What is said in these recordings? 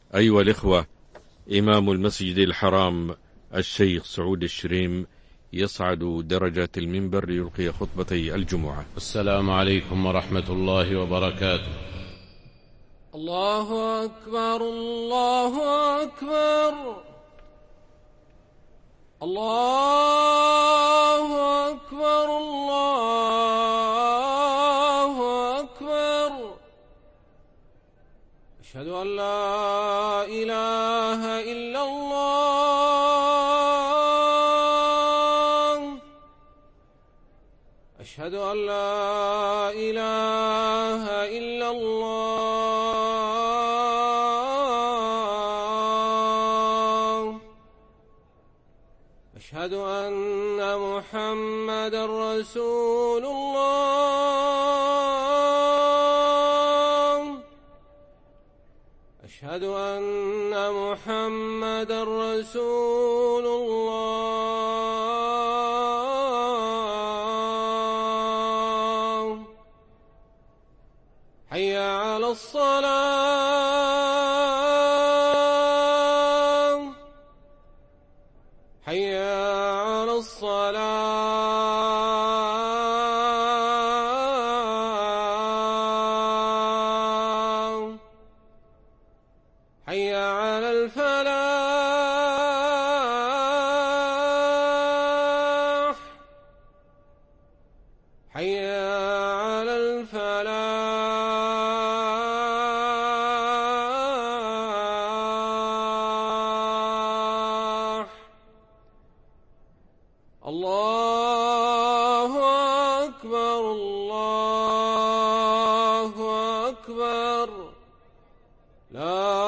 أيها الإخوة، إمام المسجد الحرام الشيخ سعود الشريم يصعد درجة المنبر ليلقي خطبتي الجمعة. السلام عليكم ورحمة الله وبركاته. الله أكبر الله أكبر الله أكبر الله أكبر. أشهد أن لا إله إلا الله. أشهد أن لا إله إلا الله. أشهد أن محمدا رسول الله. أشهد أن محمدا رسول الله. حي على الصلاة. حي على الصلاة. حي على الفلاح. حي على الفلاح. الله أكبر الله أكبر. لا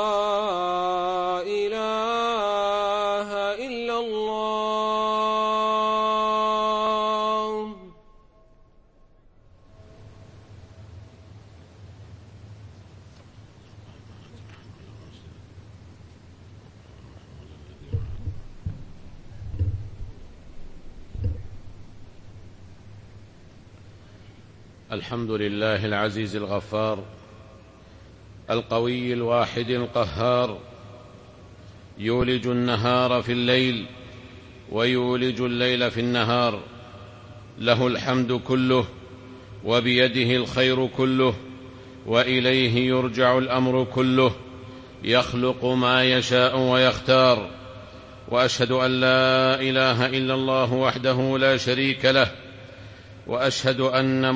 إله إلا الله. الحمد لله العزيز الغفار، القوي الواحد القهار، يولج النهار في الليل ويولج الليل في النهار، له الحمد كله وبيده الخير كله، وإليه يرجع الأمر كله، يخلق ما يشاء ويختار. وأشهد أن لا إله إلا الله وحده لا شريك له، وأشهد أن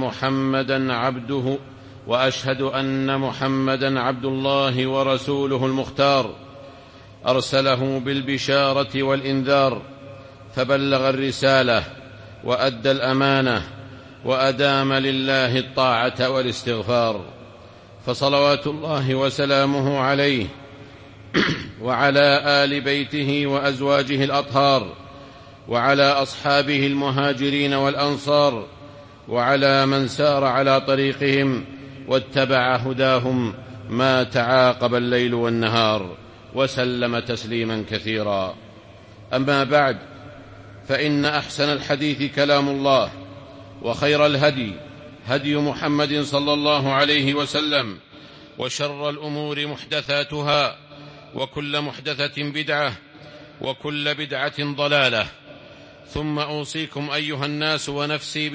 محمدا عبد الله ورسوله المختار، أرسله بالبشارة والإنذار، فبلغ الرسالة وأدى الأمانة، وأدام لله الطاعة والاستغفار. فصلوات الله وسلامه عليه وعلى آل بيته وأزواجه الأطهار، وعلى أصحابه المهاجرين والأنصار، وعلى من سار على طريقهم واتبع هداهم ما تعاقب الليل والنهار، وسلم تسليما كثيرا. أما بعد، فإن أحسن الحديث كلام الله، وخير الهدي هدي محمد صلى الله عليه وسلم، وشر الأمور محدثاتها، وكل محدثة بدعة، وكل بدعة ضلالة. ثم أوصيكم أيها الناس ونفسي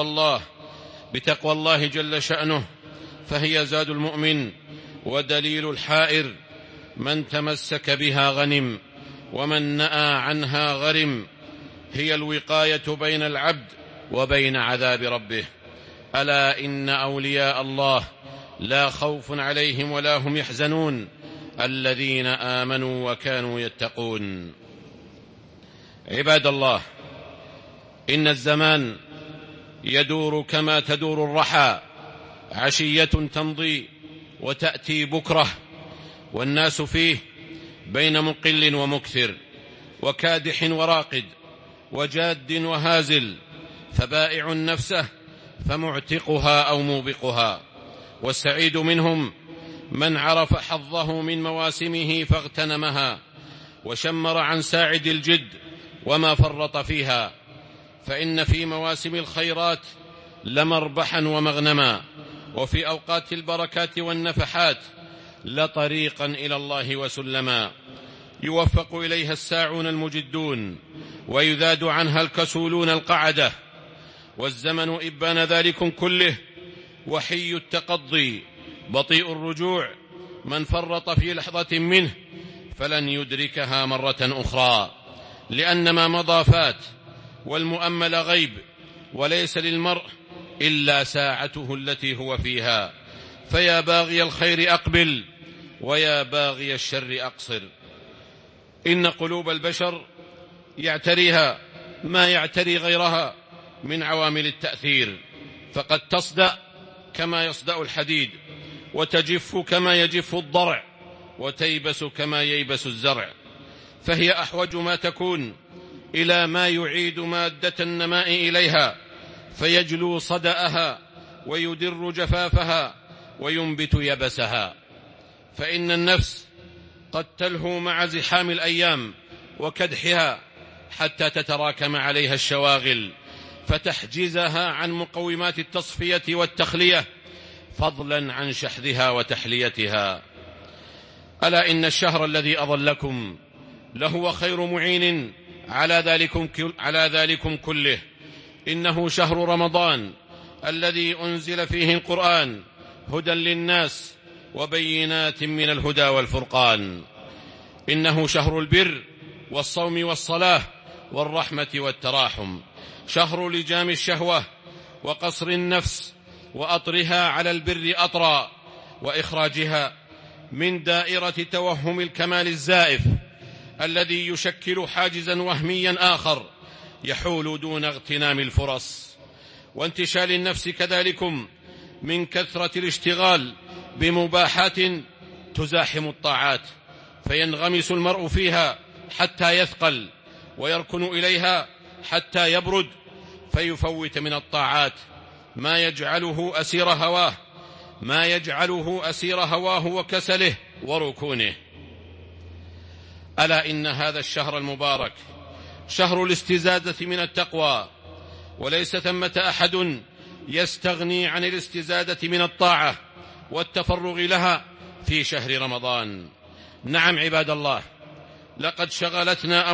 بتقوى الله جل شأنه، فهي زاد المؤمن ودليل الحائر. من تمسك بها غنم، ومن نأى عنها غرم. هي الوقاية بين العبد وبين عذاب ربه. ألا إن أولياء الله لا خوف عليهم ولا هم يحزنون، الذين آمنوا وكانوا يتقون. عباد الله، إن الزمان يدور كما تدور الرحى، عشية تمضي وتأتي بكرة، والناس فيه بين مقل ومكثر، وكادح وراقد، وجاد وهازل، فبائع نفسه فمعتقها أو موبقها. والسعيد منهم من عرف حظه من مواسمه فاغتنمها، وشمر عن ساعد الجد وما فرط فيها، فإن في مواسم الخيرات لمربحا ومغنما، وفي أوقات البركات والنفحات لطريقا إلى الله وسلما يوفق إليها الساعون المجدون ويذاد عنها الكسولون القعدة، والزمن إبان ذلكم كله وحي التقضي بطيء الرجوع، من فرط في لحظة منه فلن يدركها مرة أخرى، لأن ما مضى فات والمؤمل غيب، وليس للمرء إلا ساعته التي هو فيها. فيا باغي الخير أقبل ويا باغي الشر أقصر. إن قلوب البشر يعتريها ما يعتري غيرها من عوامل التأثير، فقد تصدأ كما يصدأ الحديد، وتجف كما يجف الضرع، وتيبس كما ييبس الزرع، فهي أحوج ما تكون إلى ما يعيد مادة النماء إليها، فيجلو صدأها ويدر جفافها وينبت يبسها. فإن النفس قد تلهو مع زحام الأيام وكدحها حتى تتراكم عليها الشواغل فتحجزها عن مقومات التصفية والتخلية، فضلا عن شحذها وتحليتها. ألا إن الشهر الذي أظلكم لهو خير معين على ذلكم كله. إنه شهر رمضان الذي أنزل فيه القرآن هدى للناس وبينات من الهدى والفرقان. إنه شهر البر والصوم والصلاة والرحمة والتراحم، شهر لجام الشهوة وقصر النفس وأطرها على البر أطرا، وإخراجها من دائرة توهم الكمال الزائف الذي يشكل حاجزا وهميا آخر يحول دون اغتنام الفرص، وانتشال النفس كذلكم من كثرة الاشتغال بمباحات تزاحم الطاعات، فينغمس المرء فيها حتى يثقل، ويركن إليها حتى يبرد، فيفوت من الطاعات ما يجعله أسير هواه وكسله وركونه. ألا إن هذا الشهر المبارك شهر الاستزادة من التقوى، وليس ثمة أحد يستغني عن الاستزادة من الطاعة والتفرغ لها في شهر رمضان. نعم عباد الله، لقد شغلتنا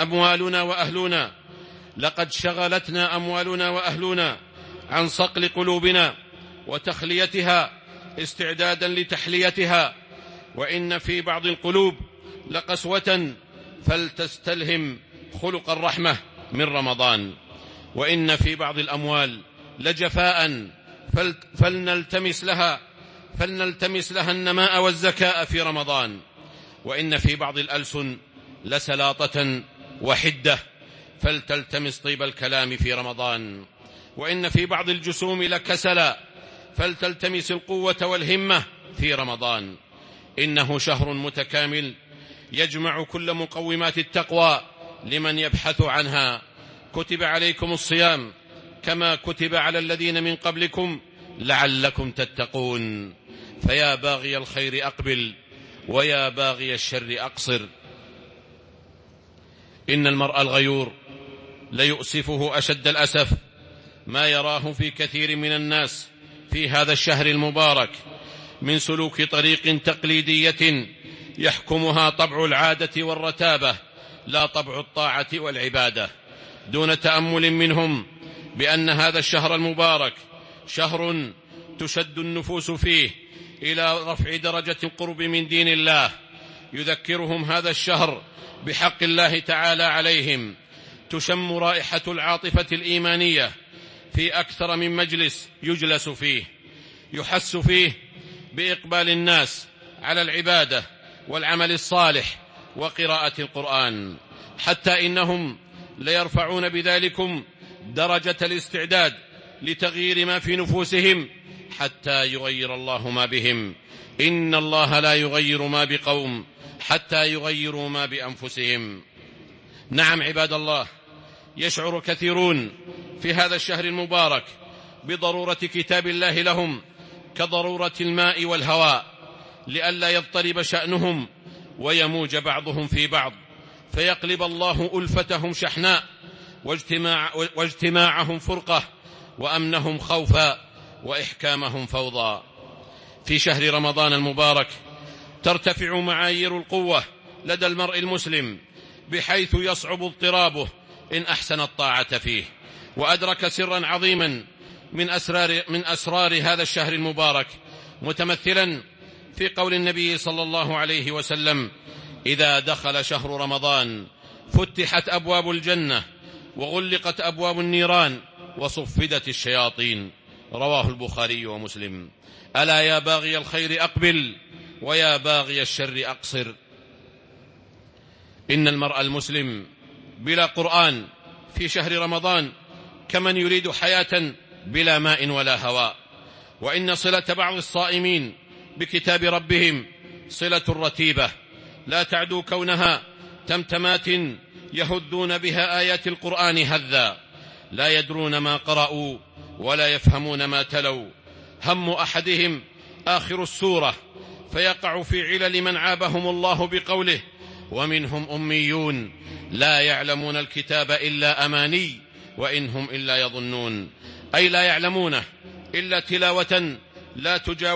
أموالنا وأهلنا عن صقل قلوبنا وتخليتها استعدادا لتحليتها، وإن في بعض القلوب لقسوة فلتستلهم خلق الرحمة من رمضان، وإن في بعض الأموال لجفاء فلنلتمس لها النماء والزكاء في رمضان، وإن في بعض الألسن لسلاطة وحدة فلتلتمس طيب الكلام في رمضان، وإن في بعض الجسوم لكسلا فلتلتمس القوة والهمة في رمضان. إنه شهر متكامل يجمع كل مقومات التقوى لمن يبحث عنها. كتب عليكم الصيام كما كتب على الذين من قبلكم لعلكم تتقون. فيا باغي الخير أقبل ويا باغي الشر أقصر. إن المرء الغيور ليؤسفه أشد الأسف ما يراه في كثير من الناس في هذا الشهر المبارك من سلوك طريق تقليدية يحكمها طبع العادة والرتابة لا طبع الطاعة والعبادة، دون تأمل منهم بأن هذا الشهر المبارك شهر تشد النفوس فيه إلى رفع درجة القرب من دين الله. يذكرهم هذا الشهر بحق الله تعالى عليهم، تشم رائحة العاطفة الإيمانية في أكثر من مجلس يجلس فيه، يحس فيه بإقبال الناس على العبادة والعمل الصالح وقراءة القرآن، حتى إنهم ليرفعون بذلكم درجة الاستعداد لتغيير ما في نفوسهم حتى يغير الله ما بهم. إن الله لا يغير ما بقوم حتى يغيروا ما بأنفسهم. نعم عباد الله، يشعر كثيرون في هذا الشهر المبارك بضرورة كتاب الله لهم كضرورة الماء والهواء، لئلا يضطرب شأنهم ويموج بعضهم في بعض، فيقلب الله ألفتهم شحناء واجتماعهم فرقة وأمنهم خوفا وإحكامهم فوضى. في شهر رمضان المبارك ترتفع معايير القوة لدى المرء المسلم بحيث يصعب اضطرابه إن أحسن الطاعة فيه، وأدرك سرا عظيما من أسرار هذا الشهر المبارك، متمثلا في قول النبي صلى الله عليه وسلم: إذا دخل شهر رمضان فتحت أبواب الجنة وغلقت أبواب النيران وصفدت الشياطين. رواه البخاري ومسلم. ألا يا باغي الخير أقبل ويا باغي الشر أقصر. إن المرء المسلم بلا قرآن في شهر رمضان كمن يريد حياة بلا ماء ولا هواء. وإن صلة بعض الصائمين بكتاب ربهم صلة رتيبة لا تعدو كونها تمتمات يهذون بها آيات القرآن هذا، لا يدرون ما قرأوا ولا يفهمون ما تلوا. هم أحدهم آخر السورة فيقع في علل من عابهم الله بقوله: ومنهم أميون لا يعلمون الكتاب إلا أماني وإن هم إلا يظنون، أي لا يعلمونه إلا تلاوة لا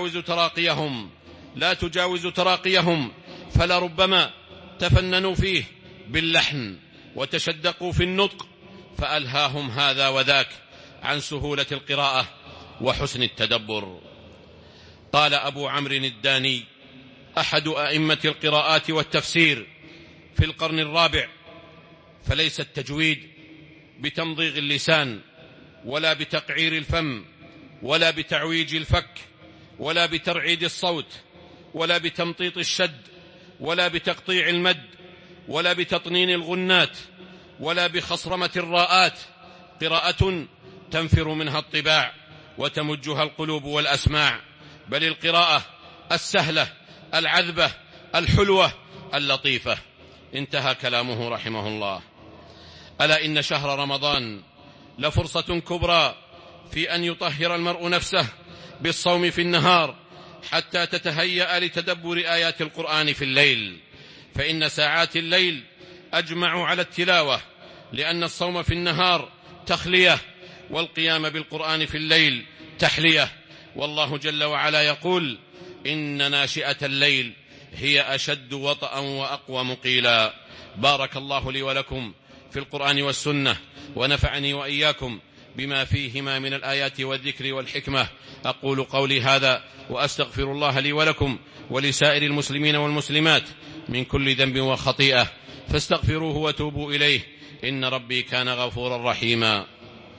تجاوز تراقيهم، فلربما تفننوا فيه باللحن وتشدقوا في النطق فألهاهم هذا وذاك عن سهولة القراءة وحسن التدبر. قال أبو عمرو الداني أحد أئمة القراءات والتفسير في القرن الرابع: فليس التجويد بتمضيغ اللسان ولا بتقعير الفم ولا بتعويج الفك ولا بترعيد الصوت ولا بتمطيط الشد ولا بتقطيع المد ولا بتطنين الغنات ولا بخصرمة الراءات، قراءة تنفر منها الطباع وتمجها القلوب والأسماع، بل القراءة السهلة العذبة الحلوة اللطيفة. انتهى كلامه رحمه الله. ألا إن شهر رمضان لفرصة كبرى في أن يطهر المرء نفسه بالصوم في النهار حتى تتهيأ لتدبر آيات القرآن في الليل، فإن ساعات الليل أجمع على التلاوة، لأن الصوم في النهار تخلية والقيام بالقرآن في الليل تحلية. والله جل وعلا يقول: إن ناشئة الليل هي أشد وطئا وأقوم قيلا. بارك الله لي ولكم في القرآن والسنة، ونفعني وإياكم بما فيهما من الآيات والذكر والحكمة. أقول قولي هذا وأستغفر الله لي ولكم ولسائر المسلمين والمسلمات من كل ذنب وخطيئة، فاستغفروه وتوبوا إليه، إن ربي كان غفورا رحيما.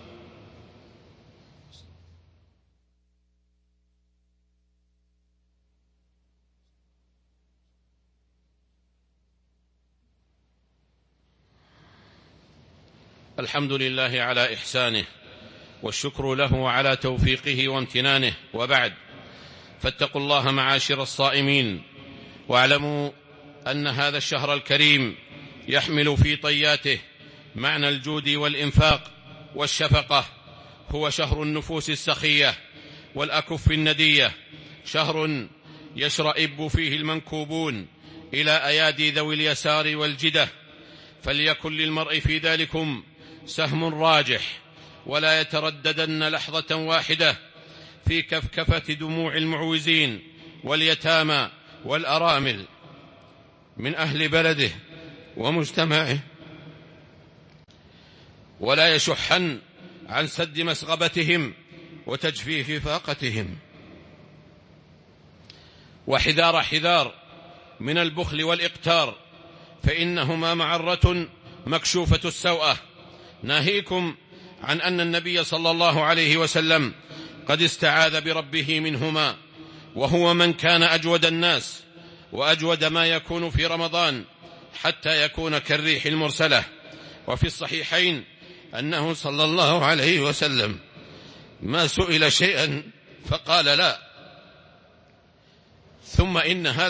الحمد لله على إحسانه، والشكر له على توفيقه وامتنانه، وبعد، فاتقوا الله معاشر الصائمين، واعلموا أن هذا الشهر الكريم يحمل في طياته معنى الجود والإنفاق والشفقة. هو شهر النفوس السخية والأكف الندية، شهر يشرئب فيه المنكوبون إلى أيادي ذوي اليسار والجدة، فليكن للمرء في ذلكم سهم راجح، ولا يترددن لحظة واحدة في كفكفة دموع المعوزين واليتامى والأرامل من أهل بلده ومجتمعه، ولا يشحن عن سد مسغبتهم وتجفيف فاقتهم. وحذار حذار من البخل والإقتار، فإنهما معرة مكشوفة السوءة. ناهيكم عن أن النبي صلى الله عليه وسلم قد استعاذ بربه منهما، وهو من كان أجود الناس وأجود ما يكون في رمضان حتى يكون كالريح المرسلة. وفي الصحيحين أنه صلى الله عليه وسلم ما سئل شيئا فقال لا. ثم إن هذا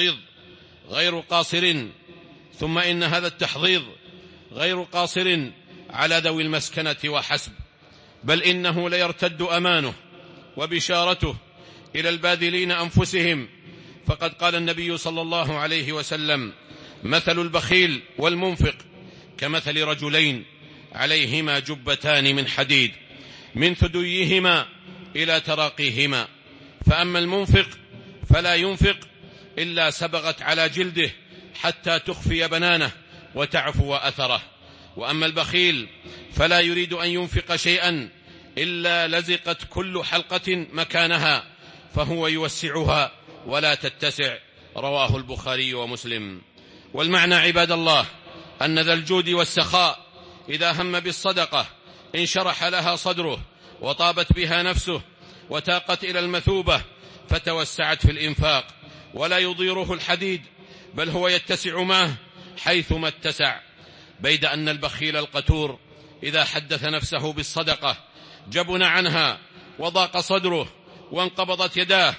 التحضيض غير قاصر على ذوي المسكنة وحسب، بل إنه ليرتد أمانه وبشارته إلى الباذلين أنفسهم. فقد قال النبي صلى الله عليه وسلم: مثل البخيل والمنفق كمثل رجلين عليهما جبتان من حديد من ثديهما إلى تراقيهما، فأما المنفق فلا ينفق إلا سبغت على جلده حتى تخفي بنانه وتعفو أثره. وأما البخيل فلا يريد أن ينفق شيئا إلا لزقت كل حلقة مكانها، فهو يوسعها ولا تتسع. رواه البخاري ومسلم. والمعنى عباد الله أن ذا الجود والسخاء إذا هم بالصدقة انشرح لها صدره وطابت بها نفسه وتاقت إلى المثوبة فتوسعت في الإنفاق، ولا يضيره الحديد بل هو يتسع معه حيثما اتسع. بيد أن البخيل القتور إذا حدث نفسه بالصدقة جبن عنها وضاق صدره وانقبضت يداه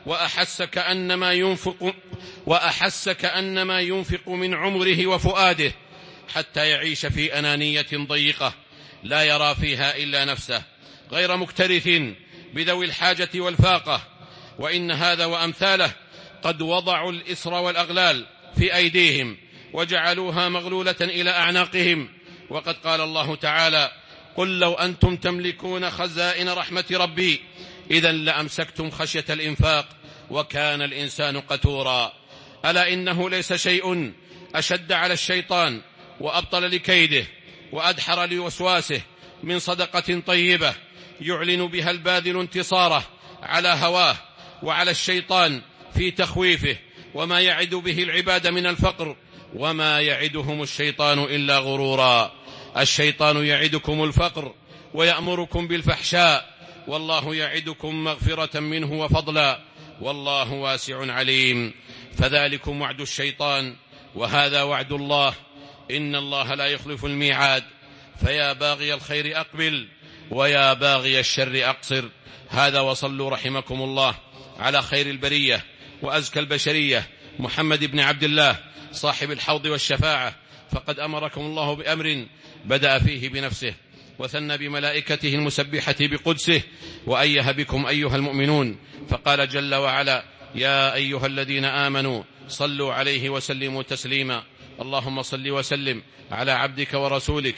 وأحس كأنما ينفق من عمره وفؤاده، حتى يعيش في أنانية ضيقة لا يرى فيها إلا نفسه، غير مكترث بذوي الحاجة والفاقة. وإن هذا وأمثاله قد وضعوا الإسر والأغلال في أيديهم وجعلوها مغلولة إلى أعناقهم. وقد قال الله تعالى: قل لو أنتم تملكون خزائن رحمة ربي إذا لأمسكتم خشية الإنفاق وكان الإنسان قتورا. ألا إنه ليس شيء أشد على الشيطان وأبطل لكيده وأدحر لوسواسه من صدقة طيبة يعلن بها الباذل انتصاره على هواه وعلى الشيطان في تخويفه وما يعد به العباد من الفقر، وما يعدهم الشيطان إلا غرورا. الشيطان يعدكم الفقر ويأمركم بالفحشاء، والله يعدكم مغفرة منه وفضلا، والله واسع عليم. فذلكم وعد الشيطان وهذا وعد الله، إن الله لا يخلف الميعاد. فيا باغي الخير أقبل ويا باغي الشر أقصر. هذا وصلوا رحمكم الله على خير البرية وأزكى البشرية محمد بن عبد الله صاحب الحوض والشفاعة، فقد أمركم الله بأمر بدأ فيه بنفسه وثنى بملائكته المسبحة بقدسه وأيه بكم أيها المؤمنون، فقال جل وعلا: يا أيها الذين آمنوا صلوا عليه وسلموا تسليما. اللهم صل وسلم على عبدك ورسولك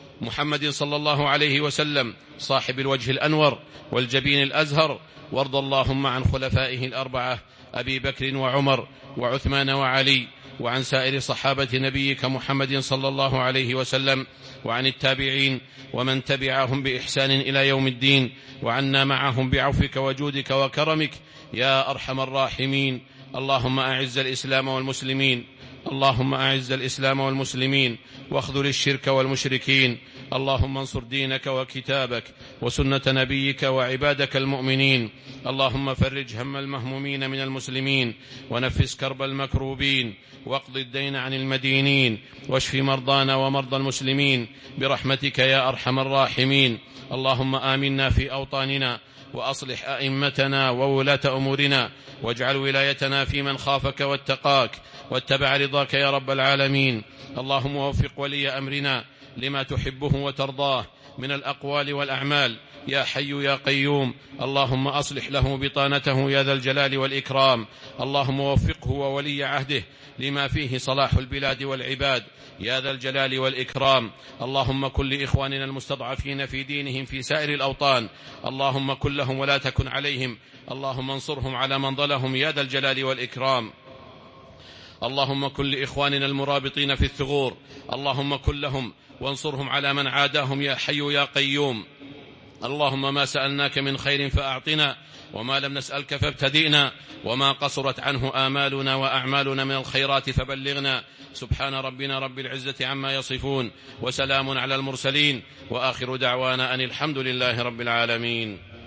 محمد صلى الله عليه وسلم صاحب الوجه الأنور والجبين الأزهر، وارض اللهم عن خلفائه الأربعة أبي بكر وعمر وعثمان وعلي، وعن سائر صحابة نبيك محمد صلى الله عليه وسلم، وعن التابعين ومن تبعهم بإحسان إلى يوم الدين، وعنا معهم بعفوك وجودك وكرمك يا أرحم الراحمين. اللهم أعز الإسلام والمسلمين، اللهم أعز الإسلام والمسلمين واخذل الشرك والمشركين. اللهم انصر دينك وكتابك وسنة نبيك وعبادك المؤمنين. اللهم فرج هم المهمومين من المسلمين ونفس كرب المكروبين واقض الدين عن المدينين واشف مرضانا ومرضى المسلمين برحمتك يا أرحم الراحمين. اللهم آمنا في أوطاننا وأصلح أئمتنا وولاة أمورنا، واجعل ولايتنا في من خافك واتقاك واتبع رضاك يا رب العالمين. اللهم وفق ولي أمرنا لما تحبه وترضاه من الأقوال والأعمال يا حي يا قيوم. اللهم أصلح له بطانته يا ذا الجلال والإكرام. اللهم وفقه وولي عهده لما فيه صلاح البلاد والعباد يا ذا الجلال والإكرام. اللهم كن لإخواننا المستضعفين في دينهم في سائر الأوطان، اللهم كن لهم ولا تكن عليهم. اللهم انصرهم على من ضلهم يا ذا الجلال والإكرام. اللهم كن لإخواننا المرابطين في الثغور، اللهم كن لهم وانصرهم على من عاداهم يا حي يا قيوم. اللهم ما سألناك من خير فأعطنا، وما لم نسألك فابتدئنا، وما قصرت عنه آمالنا وأعمالنا من الخيرات فبلغنا. سبحان ربنا رب العزة عما يصفون، وسلام على المرسلين، وآخر دعوانا أن الحمد لله رب العالمين.